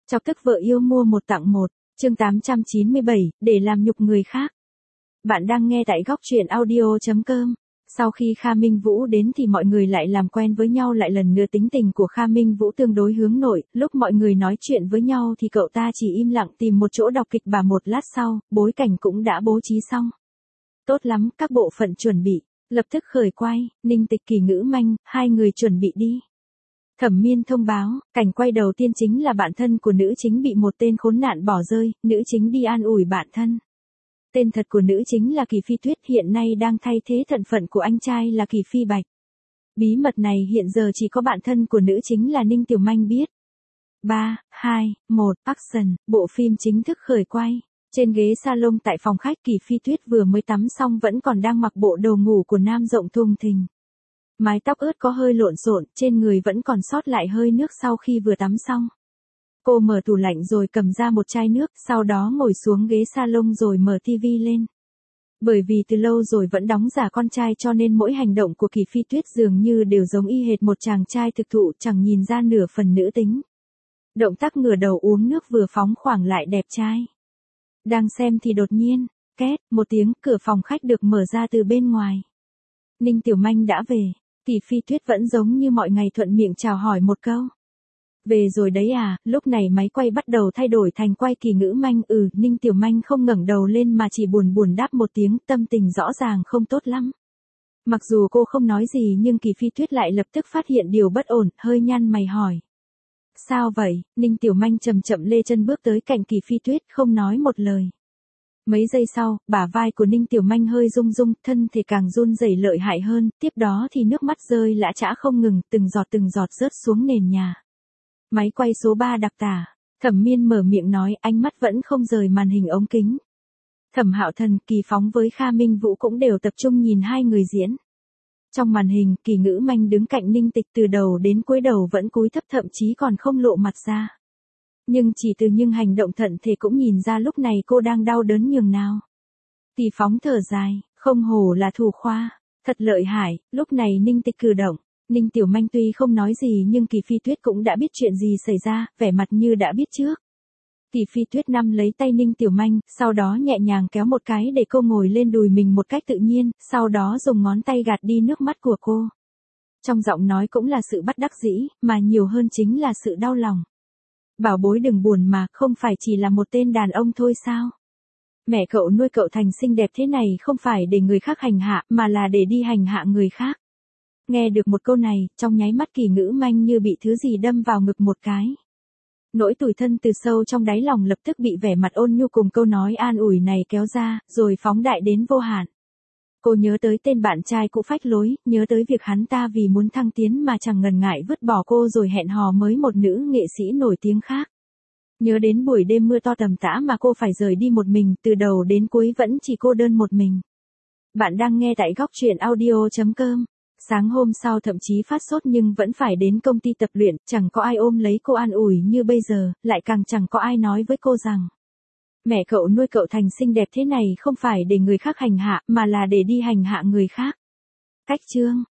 Chọc tức vợ yêu mua một tặng một, chương 897, để làm nhục người khác. Bạn đang nghe tại góc truyện audio.com. Sau khi Kha Minh Vũ đến thì mọi người lại làm quen với nhau lại lần nữa. Tính tình của Kha Minh Vũ tương đối hướng nội, lúc mọi người nói chuyện với nhau thì cậu ta chỉ im lặng tìm một chỗ đọc kịch bản. Một lát sau, bối cảnh cũng đã bố trí xong. Tốt lắm, các bộ phận chuẩn bị, lập tức khởi quay, Ninh Tịch Kỳ Ngữ Manh, hai người chuẩn bị đi. Thẩm Miên thông báo, cảnh quay đầu tiên chính là bạn thân của nữ chính bị một tên khốn nạn bỏ rơi, nữ chính đi an ủi bạn thân. Tên thật của nữ chính là Kỳ Phi Tuyết, hiện nay đang thay thế thân phận của anh trai là Kỳ Phi Bạch. Bí mật này hiện giờ chỉ có bạn thân của nữ chính là Ninh Tiểu Manh biết. 3, 2, 1, action, bộ phim chính thức khởi quay. Trên ghế salon tại phòng khách, Kỳ Phi Tuyết vừa mới tắm xong vẫn còn đang mặc bộ đồ ngủ của nam rộng thùng thình. Mái tóc ướt có hơi lộn xộn, trên người vẫn còn sót lại hơi nước sau khi vừa tắm xong. Cô mở tủ lạnh rồi cầm ra một chai nước, sau đó ngồi xuống ghế salon rồi mở tivi lên. Bởi vì từ lâu rồi vẫn đóng giả con trai cho nên mỗi hành động của Kỳ Phi Tuyết dường như đều giống y hệt một chàng trai thực thụ, chẳng nhìn ra nửa phần nữ tính. Động tác ngửa đầu uống nước vừa phóng khoáng lại đẹp trai. Đang xem thì đột nhiên, két, một tiếng, cửa phòng khách được mở ra từ bên ngoài. Ninh Tiểu Manh đã về. Kỳ Phi Tuyết vẫn giống như mọi ngày thuận miệng chào hỏi một câu. Về rồi đấy à, lúc này máy quay bắt đầu thay đổi thành quay Kỳ Ngữ Manh. Ninh Tiểu Manh không ngẩng đầu lên mà chỉ buồn buồn đáp một tiếng, tâm tình rõ ràng không tốt lắm. Mặc dù cô không nói gì nhưng Kỳ Phi Tuyết lại lập tức phát hiện điều bất ổn, hơi nhăn mày hỏi. Sao vậy? Ninh Tiểu Manh chậm chậm lê chân bước tới cạnh Kỳ Phi Tuyết, không nói một lời. Mấy giây sau, bả vai của Ninh Tiểu Manh hơi rung rung, thân thể càng run rẩy lợi hại hơn, tiếp đó thì nước mắt rơi lã chã không ngừng, từng giọt rớt xuống nền nhà. Máy quay số 3 đặc tả, Thẩm Miên mở miệng nói, ánh mắt vẫn không rời màn hình ống kính. Thẩm Hạo Thần, Kỳ Phóng với Kha Minh Vũ cũng đều tập trung nhìn hai người diễn. Trong màn hình, Kỳ Ngữ Manh đứng cạnh Ninh Tịch từ đầu đến cuối, đầu vẫn cúi thấp, thậm chí còn không lộ mặt ra. Nhưng chỉ từ những hành động thận thể cũng nhìn ra lúc này cô đang đau đớn nhường nào. Kỳ Phóng thở dài, không hổ là thủ khoa, thật lợi hại. Lúc này Ninh Tịch cử động, Ninh Tiểu Manh tuy không nói gì nhưng Kỳ Phi Tuyết cũng đã biết chuyện gì xảy ra, vẻ mặt như đã biết trước. Kỳ Phi Tuyết nắm lấy tay Ninh Tiểu Manh, sau đó nhẹ nhàng kéo một cái để cô ngồi lên đùi mình một cách tự nhiên, sau đó dùng ngón tay gạt đi nước mắt của cô. Trong giọng nói cũng là sự bất đắc dĩ, mà nhiều hơn chính là sự đau lòng. Bảo bối đừng buồn mà, không phải chỉ là một tên đàn ông thôi sao? Mẹ cậu nuôi cậu thành xinh đẹp thế này không phải để người khác hành hạ, mà là để đi hành hạ người khác. Nghe được một câu này, trong nháy mắt Kỳ Ngữ Manh như bị thứ gì đâm vào ngực một cái. Nỗi tủi thân từ sâu trong đáy lòng lập tức bị vẻ mặt ôn nhu cùng câu nói an ủi này kéo ra, rồi phóng đại đến vô hạn. Cô nhớ tới tên bạn trai cũ phách lối, nhớ tới việc hắn ta vì muốn thăng tiến mà chẳng ngần ngại vứt bỏ cô rồi hẹn hò với một nữ nghệ sĩ nổi tiếng khác. Nhớ đến buổi đêm mưa to tầm tã mà cô phải rời đi một mình, từ đầu đến cuối vẫn chỉ cô đơn một mình. Bạn đang nghe tại góc truyện audio.com. Sáng hôm sau thậm chí phát sốt nhưng vẫn phải đến công ty tập luyện, chẳng có ai ôm lấy cô an ủi như bây giờ, lại càng chẳng có ai nói với cô rằng mẹ cậu nuôi cậu thành xinh đẹp thế này không phải để người khác hành hạ, mà là để đi hành hạ người khác. Cách chương